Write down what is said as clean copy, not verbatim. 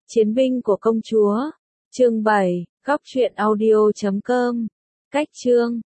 Chiến binh của công chúa. Chương 7, góc truyện audio.com. Cách chương